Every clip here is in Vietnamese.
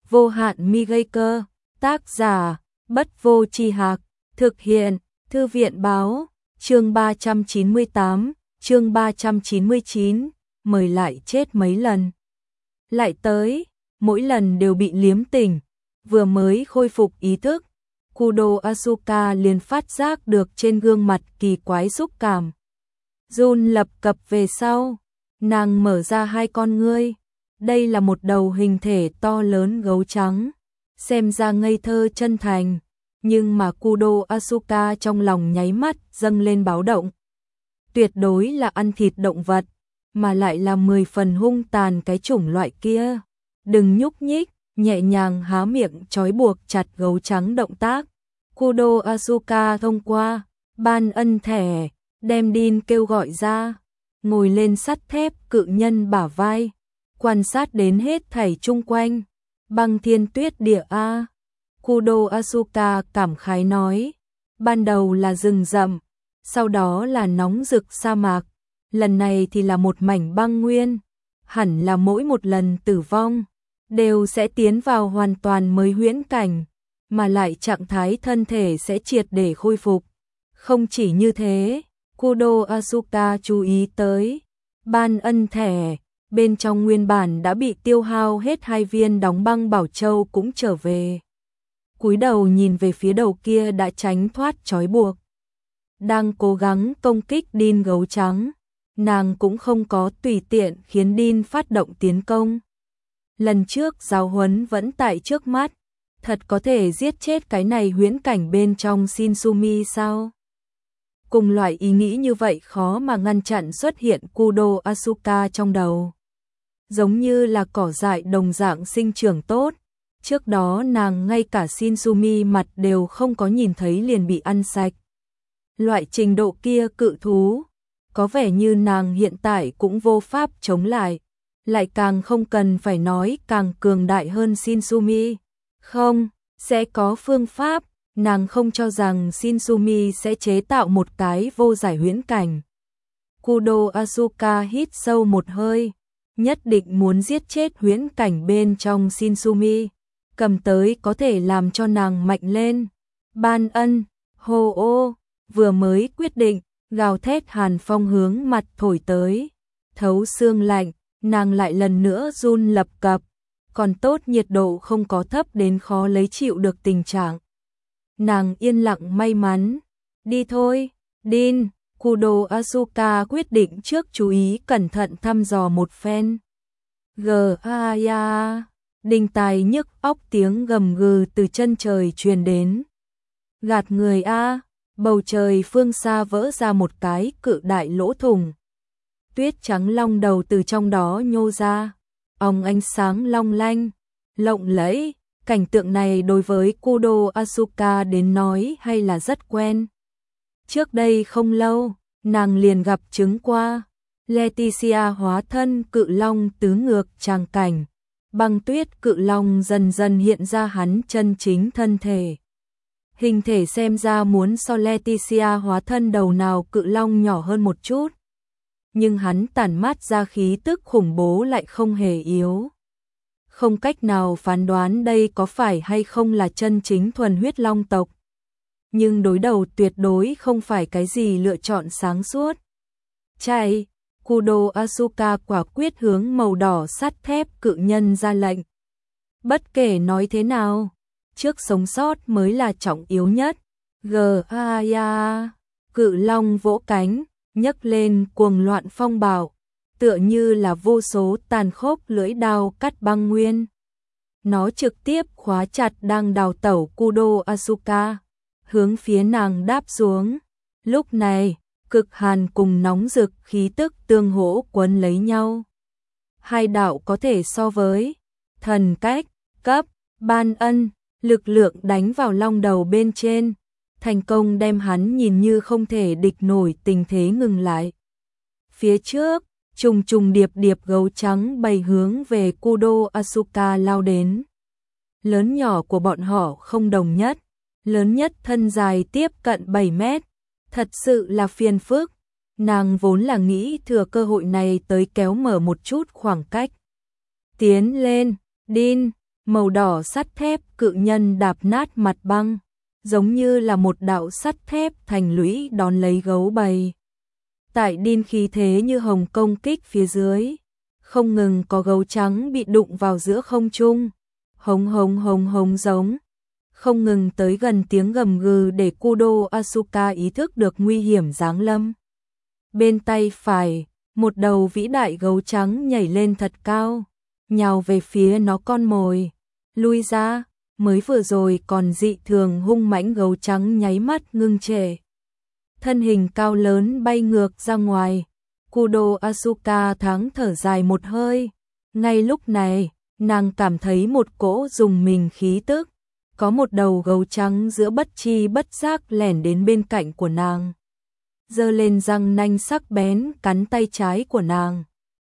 Vô hạn mi gây cơ, tác giả, Bất Vô Tri Hạc, thực hiện, Thư viện báo, chương 398, chương 399, mời lại chết mấy lần. Lại tới, mỗi lần đều bị liếm tỉnh, vừa mới khôi phục ý thức, Kudo Asuka liền phát giác được trên gương mặt kỳ quái xúc cảm. Run lập cập về sau, nàng mở ra hai con ngươi. Đây là một đầu hình thể to lớn gấu trắng, xem ra ngây thơ chân thành, nhưng mà Kudo Asuka trong lòng nháy mắt dâng lên báo động. Tuyệt đối là ăn thịt động vật, mà lại là 10 phần hung tàn cái chủng loại kia. Đừng nhúc nhích, nhẹ nhàng há miệng trói buộc chặt gấu trắng động tác. Kudo Asuka thông qua ban ân thẻ, đem Din kêu gọi ra, ngồi lên sắt thép cự nhân bả vai, quan sát đến hết thảy chung quanh. Băng thiên tuyết địa a. Kudo Asuka cảm khái nói, ban đầu là rừng rậm, sau đó là nóng rực sa mạc, lần này thì là một mảnh băng nguyên, hẳn là mỗi một lần tử vong đều sẽ tiến vào hoàn toàn mới huyễn cảnh, mà lại trạng thái thân thể sẽ triệt để khôi phục. Không chỉ như thế, Kudo Asuka chú ý tới ban ân thẻ, bên trong nguyên bản đã bị tiêu hao hết 2 viên đóng băng bảo châu cũng trở về. Cúi đầu nhìn về phía đầu kia đã tránh thoát trói buộc, đang cố gắng công kích Din gấu trắng, nàng cũng không có tùy tiện khiến Din phát động tiến công. Lần trước giáo huấn vẫn tại trước mắt, thật có thể giết chết cái này huyễn cảnh bên trong Shinsumi sao? Cùng loại ý nghĩ như vậy khó mà ngăn chặn xuất hiện Kudo Asuka trong đầu. Giống như là cỏ dại đồng dạng sinh trưởng tốt, trước đó nàng ngay cả Shinsumi mặt đều không có nhìn thấy liền bị ăn sạch. Loại trình độ kia cự thú, có vẻ như nàng hiện tại cũng vô pháp chống lại càng không cần phải nói càng cường đại hơn Shinsumi. Không, sẽ có phương pháp, nàng không cho rằng Shinsumi sẽ chế tạo một cái vô giải huyễn cảnh. Kudo Asuka hít sâu một hơi, nhất định muốn giết chết huyễn cảnh bên trong Shinsumi, cầm tới có thể làm cho nàng mạnh lên. Ban ân, hô ô, vừa mới quyết định, gào thét hàn phong hướng mặt thổi tới, thấu xương lạnh, nàng lại lần nữa run lập cập, còn tốt nhiệt độ không có thấp đến khó lấy chịu được tình trạng. Nàng yên lặng may mắn, đi thôi, Din. Kudo Asuka quyết định trước chú ý cẩn thận thăm dò một phen. G-a-ya, đinh tai nhức óc tiếng gầm gừ từ chân trời truyền đến. Gạt người a, bầu trời phương xa vỡ ra một cái cự đại lỗ thủng. Tuyết trắng long đầu từ trong đó nhô ra, ong ánh sáng long lanh, lộng lẫy. Cảnh tượng này đối với Kudo Asuka đến nói hay là rất quen. Trước đây không lâu, nàng liền gặp chứng qua Leticia hóa thân cự long tứ ngược tràng cảnh. Băng tuyết cự long dần dần hiện ra hắn chân chính thân thể. Hình thể xem ra muốn so Leticia hóa thân đầu nào cự long nhỏ hơn một chút, nhưng hắn tản mát ra khí tức khủng bố lại không hề yếu. Không cách nào phán đoán đây có phải hay không là chân chính thuần huyết long tộc. Nhưng đối đầu tuyệt đối không phải cái gì lựa chọn sáng suốt. Chạy, Kudo Asuka quả quyết hướng màu đỏ sắt thép cự nhân ra lệnh. Bất kể nói thế nào, trước sống sót mới là trọng yếu nhất. G-a-ya, cự long vỗ cánh, nhấc lên cuồng loạn phong bạo, tựa như là vô số tàn khốc lưỡi đao cắt băng nguyên. Nó trực tiếp khóa chặt đang đào tẩu Kudo Asuka, hướng phía nàng đáp xuống. Lúc này, cực hàn cùng nóng rực khí tức tương hỗ quấn lấy nhau. Hai đạo có thể so với thần cách, cấp, ban ân, lực lượng đánh vào long đầu bên trên, thành công đem hắn nhìn như không thể địch nổi tình thế ngừng lại. Phía trước, trùng trùng điệp điệp gấu trắng bầy hướng về Kudo Asuka lao đến. Lớn nhỏ của bọn họ không đồng nhất, lớn nhất thân dài tiếp cận 7 mét, thật sự là phiền phức. Nàng vốn là nghĩ thừa cơ hội này tới kéo mở một chút khoảng cách. Tiến lên, Din, màu đỏ sắt thép cự nhân đạp nát mặt băng, giống như là một đạo sắt thép thành lũy đón lấy gấu bầy. Tại điên khí thế như hồng công kích phía dưới, không ngừng có gấu trắng bị đụng vào giữa không trung, hống hống hống hống giống, không ngừng tới gần tiếng gầm gừ để Kudo Asuka ý thức được nguy hiểm giáng lâm. Bên tay phải, một đầu vĩ đại gấu trắng nhảy lên thật cao, nhào về phía nó con mồi. Lui ra, mới vừa rồi còn dị thường hung mãnh gấu trắng nháy mắt ngưng trệ. Thân hình cao lớn bay ngược ra ngoài, Kudo Asuka thoáng thở dài một hơi. Ngay lúc này, nàng cảm thấy một cỗ rùng mình khí tức, có một đầu gấu trắng giữa bất chi bất giác lẻn đến bên cạnh của nàng, giơ lên răng nanh sắc bén cắn tay trái của nàng.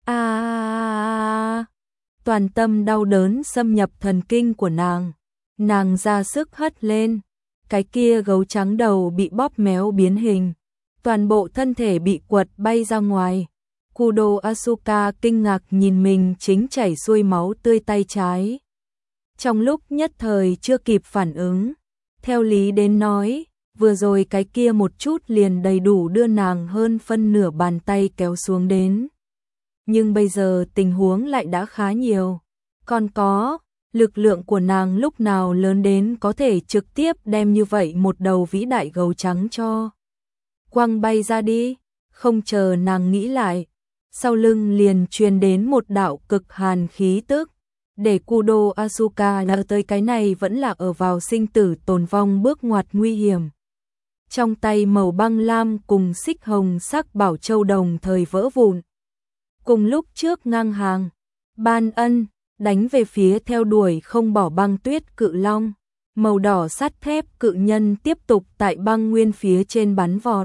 Toàn tâm đau đớn xâm nhập thần kinh của nàng. Nàng ra sức hất lên, cái kia gấu trắng đầu bị bóp méo biến hình, toàn bộ thân thể bị quật bay ra ngoài. Kudo Asuka kinh ngạc nhìn mình chính chảy xuôi máu tươi tay trái. Trong lúc nhất thời chưa kịp phản ứng, theo lý đến nói, vừa rồi cái kia một chút liền đầy đủ đưa nàng hơn phân nửa bàn tay kéo xuống đến. Nhưng bây giờ tình huống lại đã khá nhiều. Còn có, lực lượng của nàng lúc nào lớn đến có thể trực tiếp đem như vậy một đầu vĩ đại gấu trắng cho quăng bay ra đi. Không chờ nàng nghĩ lại, sau lưng liền truyền đến một đạo cực hàn khí tức, để Kudo Asuka nhớ tới cái này vẫn là ở vào sinh tử tồn vong bước ngoặt nguy hiểm. Trong tay màu băng lam cùng xích hồng sắc bảo châu đồng thời vỡ vụn. Cùng lúc trước ngang hàng, Ban Ân đánh về phía theo đuổi không bỏ băng tuyết cự long, màu đỏ sắt thép cự nhân tiếp tục tại băng nguyên phía trên bắn vọt.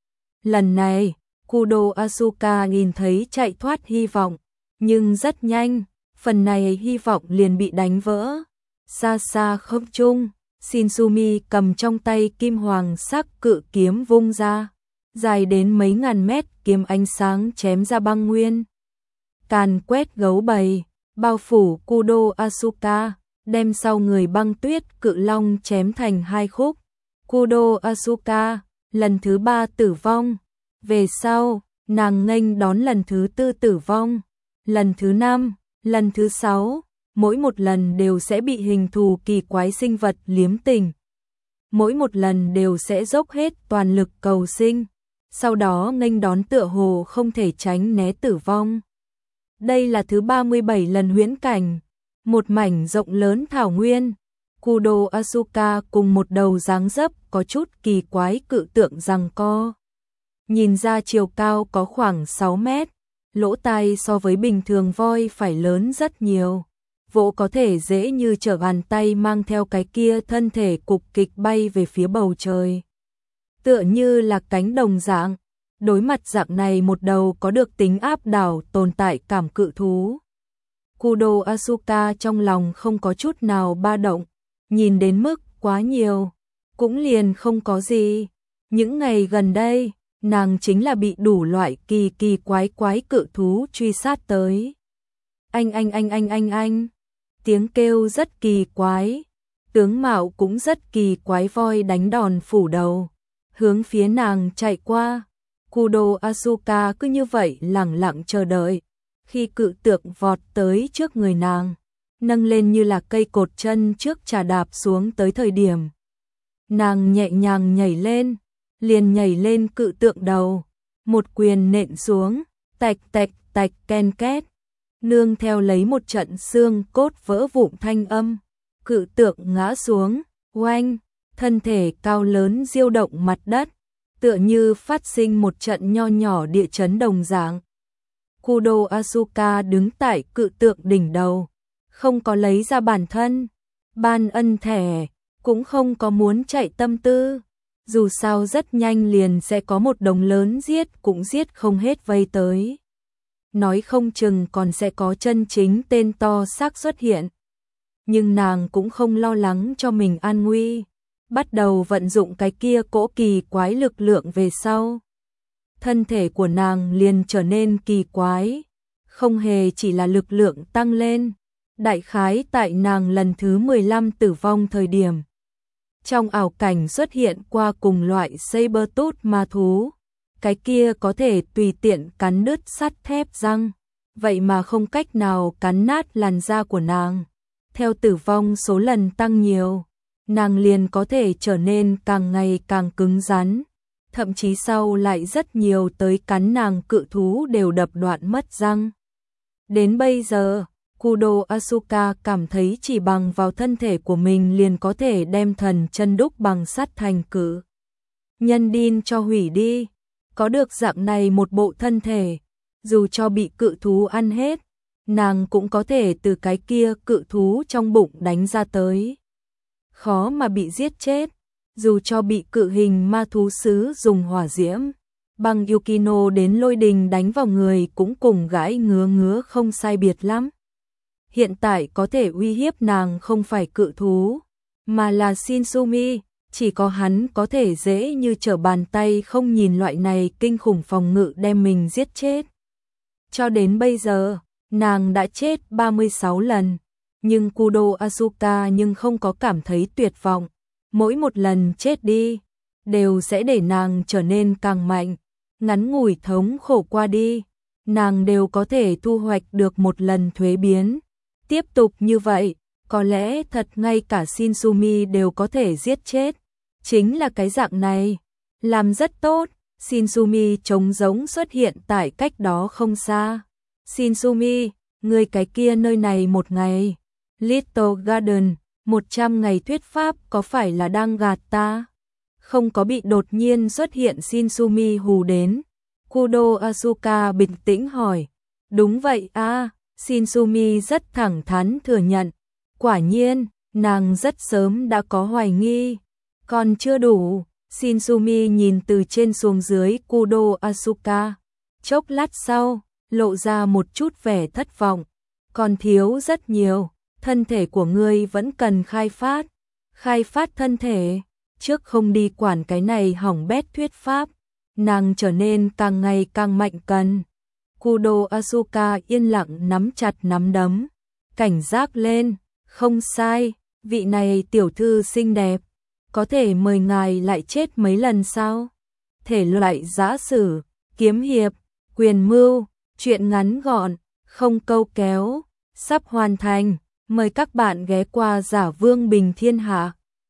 Lần này, Kudo Asuka nhìn thấy chạy thoát hy vọng, nhưng rất nhanh, phần này hy vọng liền bị đánh vỡ. Xa xa không trung, Shinsumi cầm trong tay kim hoàng sắc cự kiếm vung ra, dài đến mấy ngàn mét, kiếm ánh sáng chém ra băng nguyên, càn quét gấu bầy, bao phủ Kudo Asuka, đem sau người băng tuyết cự long chém thành hai khúc. Kudo Asuka lần thứ 3 tử vong, về sau nàng nghênh đón lần thứ 4 tử vong, lần thứ 5, lần thứ 6, mỗi một lần đều sẽ bị hình thù kỳ quái sinh vật liếm tình. Mỗi một lần đều sẽ dốc hết toàn lực cầu sinh, sau đó nghênh đón tựa hồ không thể tránh né tử vong. Đây là thứ 37 lần huyễn cảnh, một mảnh rộng lớn thảo nguyên. Kudo Asuka cùng một đầu dáng dấp có chút kỳ quái cự tượng giằng co. Nhìn ra chiều cao có khoảng 6 mét, lỗ tai so với bình thường voi phải lớn rất nhiều. Vỗ có thể dễ như trở bàn tay mang theo cái kia thân thể cục kịch bay về phía bầu trời. Tựa như là cánh đồng dạng, đối mặt dạng này một đầu có được tính áp đảo tồn tại cảm cự thú. Kudo Asuka trong lòng không có chút nào ba động, nhìn đến mức quá nhiều, cũng liền không có gì. Những ngày gần đây, nàng chính là bị đủ loại kỳ kỳ quái quái cự thú truy sát tới. Anh. Tiếng kêu rất kỳ quái, tướng mạo cũng rất kỳ quái voi đánh đòn phủ đầu, hướng phía nàng chạy qua. Kudo Asuka cứ như vậy lẳng lặng chờ đợi, khi cự tượng vọt tới trước người nàng, nâng lên như là cây cột chân trước trà đạp xuống tới thời điểm. Nàng nhẹ nhàng nhảy lên, liền nhảy lên cự tượng đầu, một quyền nện xuống, tạch tạch tạch ken két, nương theo lấy một trận xương cốt vỡ vụn thanh âm, cự tượng ngã xuống, oanh, thân thể cao lớn diêu động mặt đất, tựa như phát sinh một trận nho nhỏ địa chấn đồng dạng. Kudo Asuka đứng tại cự tượng đỉnh đầu, không có lấy ra bản thân, Ban Ân thẻ, cũng không có muốn chạy tâm tư. Dù sao rất nhanh liền sẽ có một đống lớn giết cũng giết không hết vây tới. Nói không chừng còn sẽ có chân chính tên to xác xuất hiện. Nhưng nàng cũng không lo lắng cho mình an nguy, bắt đầu vận dụng cái kia cỗ kỳ quái lực lượng về sau. Thân thể của nàng liền trở nên kỳ quái, không hề chỉ là lực lượng tăng lên, đại khái tại nàng lần thứ 15 tử vong thời điểm. Trong ảo cảnh xuất hiện qua cùng loại Sabertooth ma thú, cái kia có thể tùy tiện cắn đứt sắt thép răng, vậy mà không cách nào cắn nát làn da của nàng. Theo tử vong số lần tăng nhiều, nàng liền có thể trở nên càng ngày càng cứng rắn, thậm chí sau lại rất nhiều tới cắn nàng cự thú đều đập đoạn mất răng. Đến bây giờ, Kudo Asuka cảm thấy chỉ bằng vào thân thể của mình liền có thể đem thần chân đúc bằng sắt thành cự nhân đin cho hủy đi. Có được dạng này một bộ thân thể, dù cho bị cự thú ăn hết, nàng cũng có thể từ cái kia cự thú trong bụng đánh ra tới. Khó mà bị giết chết, dù cho bị cự hình ma thú sứ dùng hỏa diễm bằng Yukino đến lôi đình đánh vào người cũng cùng gãi ngứa không sai biệt lắm. Hiện tại có thể uy hiếp nàng không phải cự thú, mà là Shinsumi, chỉ có hắn có thể dễ như trở bàn tay không nhìn loại này kinh khủng phòng ngự đem mình giết chết. Cho đến bây giờ, nàng đã chết 36 lần, nhưng Kudo Asuka nhưng không có cảm thấy tuyệt vọng. Mỗi một lần chết đi, đều sẽ để nàng trở nên càng mạnh, ngắn ngủi thống khổ qua đi, nàng đều có thể thu hoạch được một lần thuế biến. Tiếp tục như vậy, có lẽ thật ngay cả Shinsumi đều có thể giết chết. Chính là cái dạng này, làm rất tốt. Shinsumi trống rỗng xuất hiện tại cách đó không xa. Shinsumi, người cái kia nơi này một ngày. Little Garden, 100 ngày thuyết pháp có phải là đang gạt ta? Không có bị đột nhiên xuất hiện Shinsumi hù đến. Kudo Asuka bình tĩnh hỏi. Đúng vậy a. Shinsumi rất thẳng thắn thừa nhận. Quả nhiên, nàng rất sớm đã có hoài nghi. Còn chưa đủ, Shinsumi nhìn từ trên xuống dưới Kudo Asuka. Chốc lát sau, lộ ra một chút vẻ thất vọng. Còn thiếu rất nhiều, thân thể của ngươi vẫn cần khai phát. Khai phát thân thể, trước không đi quản cái này hỏng bét thuyết pháp. Nàng trở nên càng ngày càng mạnh cần. Kudo Asuka yên lặng nắm chặt nắm đấm. Cảnh giác lên, không sai, vị này tiểu thư xinh đẹp. Có thể mời ngài lại chết mấy lần sao? Thể loại giã sử, kiếm hiệp, quyền mưu, truyện ngắn gọn, không câu kéo, sắp hoàn thành. Mời các bạn ghé qua Giả Vương Bình Thiên Hạ.